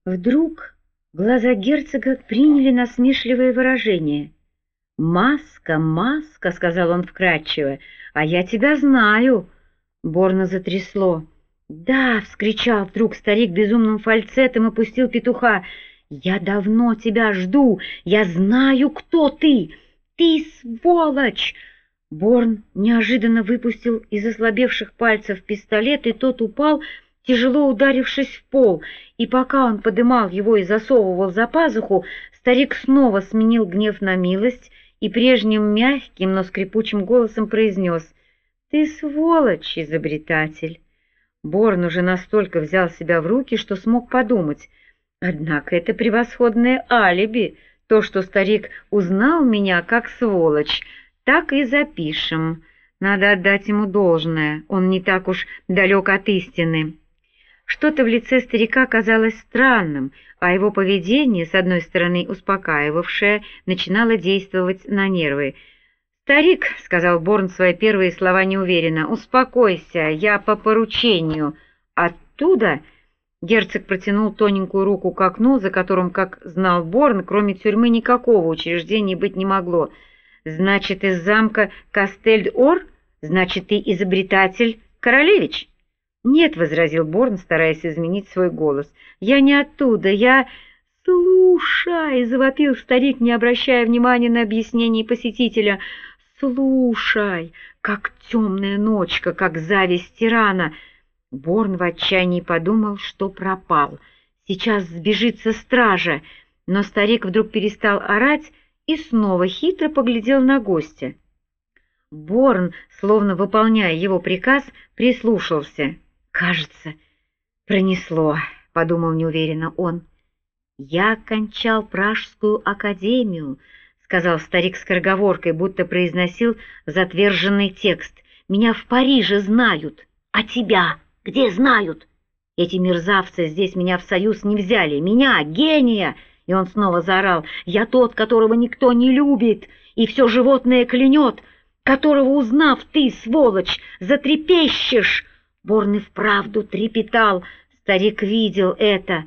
Вдруг глаза герцога приняли насмешливое выражение. «Маска, маска», — сказал он вкрадчиво, — «а я тебя знаю». Борна затрясло. «Да!» — вскричал вдруг старик безумным фальцетом и пустил петуха. «Я давно тебя жду! Я знаю, кто ты! Ты сволочь!» Борн неожиданно выпустил из ослабевших пальцев пистолет, и тот упал, тяжело ударившись в пол, и пока он подымал его и засовывал за пазуху, старик снова сменил гнев на милость и прежним мягким, но скрипучим голосом произнес: «Ты сволочь, изобретатель!» Борн уже настолько взял себя в руки, что смог подумать: «Однако это превосходное алиби, то, что старик узнал меня как сволочь, так и запишем. Надо отдать ему должное, он не так уж далек от истины». Что-то в лице старика казалось странным, а его поведение, с одной стороны успокаивавшее, начинало действовать на нервы. «Старик», — сказал Борн свои первые слова неуверенно, — «успокойся, я по поручению». Оттуда герцог протянул тоненькую руку к окну, за которым, как знал Борн, кроме тюрьмы никакого учреждения быть не могло. «Значит, из замка Кастельд-Ор? Значит, ты изобретатель Королевич?» «Нет», — возразил Борн, стараясь изменить свой голос, — «я не оттуда, я...» «Слушай!» — завопил старик, не обращая внимания на объяснение посетителя. «Слушай, как темная ночка, как зависть тирана!» Борн в отчаянии подумал, что пропал. Сейчас сбежится стража, но старик вдруг перестал орать и снова хитро поглядел на гостя. Борн, словно выполняя его приказ, прислушался. «Кажется, пронесло», — подумал неуверенно он. «Я кончал Пражскую академию», — сказал старик скороговоркой, будто произносил затверженный текст. «Меня в Париже знают, а тебя где знают? Эти мерзавцы здесь меня в союз не взяли, меня, гения!» И он снова заорал: «Я тот, которого никто не любит, и все животное клянет, которого, узнав, ты, сволочь, затрепещешь!» Борн и вправду трепетал, старик видел это.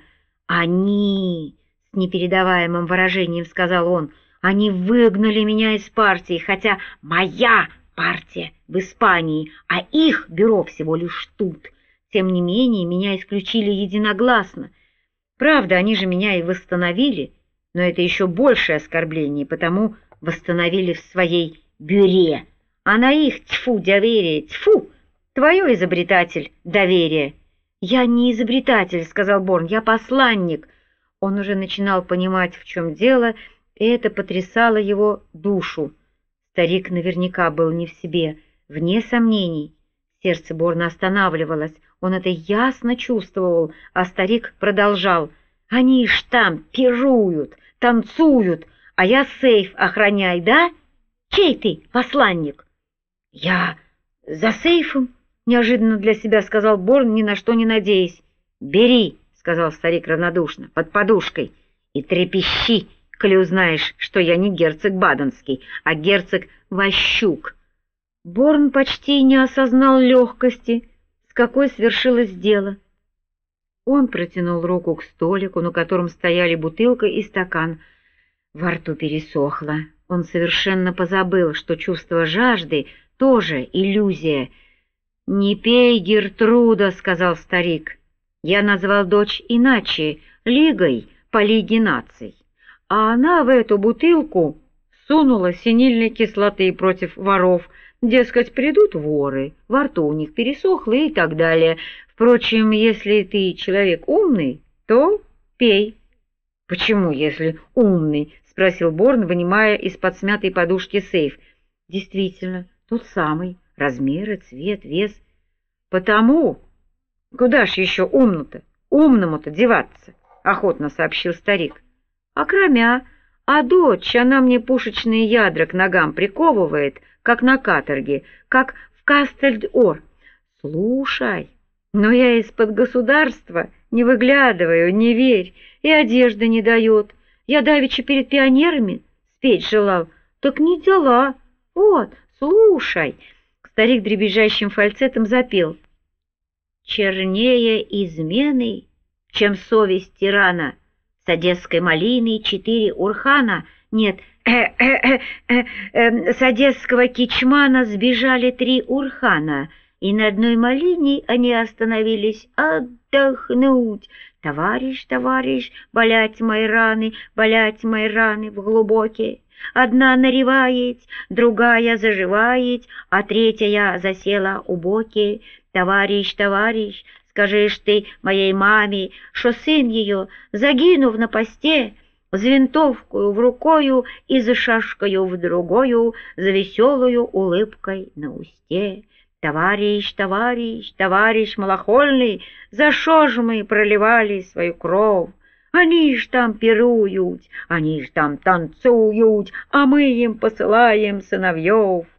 «Они!» — с непередаваемым выражением сказал он. «Они выгнали меня из партии, хотя моя партия в Испании, а их бюро всего лишь тут. Тем не менее, меня исключили единогласно. Правда, они же меня и восстановили, но это еще большее оскорбление, потому восстановили в своей бюре. А на их, тьфу, доверие, тьфу, твое, изобретатель, доверие». «Я не изобретатель», — сказал Борн, — «я посланник». Он уже начинал понимать, в чем дело, и это потрясало его душу. Старик наверняка был не в себе, вне сомнений. Сердце Борна останавливалось, он это ясно чувствовал, а старик продолжал: «Они ж там пируют, танцуют, а я сейф охраняй, да? Чей ты посланник?» «Я за сейфом», — неожиданно для себя сказал Борн, ни на что не надеясь. «Бери», — сказал старик равнодушно, — «под подушкой, и трепещи, коли узнаешь, что я не герцог Баденский, а герцог Ващук». Борн почти не осознал легкости, с какой свершилось дело. Он протянул руку к столику, на котором стояли бутылка и стакан. Во рту пересохло. Он совершенно позабыл, что чувство жажды тоже иллюзия. «Не пей, Гертруда», — сказал старик. «Я назвал дочь иначе, Лигой по Лиге наций, а она в эту бутылку сунула синильной кислоты против воров. Дескать, придут воры, во рту у них пересохло и так далее. Впрочем, если ты человек умный, то пей». «Почему, если умный?» — спросил Борн, вынимая из-под смятой подушки сейф. «Действительно, тот самый. Размеры, цвет, вес». «Потому? Куда ж еще умному-то деваться?» — охотно сообщил старик. «Окромя, а дочь, она мне пушечные ядра к ногам приковывает, как на каторге, как в Кастельд-Ор. Слушай, но я из-под государства не выглядываю, не верь, и одежда не дает. Я давеча перед пионерами спеть желал, так не дела. Вот, слушай». Старик дребезжащим фальцетом запел: «Чернее измены чем совесть тирана. С одесской малины 4 урхана, нет, с одесского кичмана сбежали 3 урхана, и на одной малине они остановились отдохнуть. Товарищ, товарищ, болять мои раны в глубокие. Одна наревает, другая заживает, а третья засела у боки. Товарищ, товарищ, скажешь ты моей маме, что сын ее, загинув на посте, с винтовкою в рукою и за шашкою в другою, за веселую улыбкой на усте. Товарищ, товарищ, товарищ малохольный, за шо ж мы проливали свою кровь? Они ж там пируют, они ж там танцуют, а мы им посылаем сыновьев.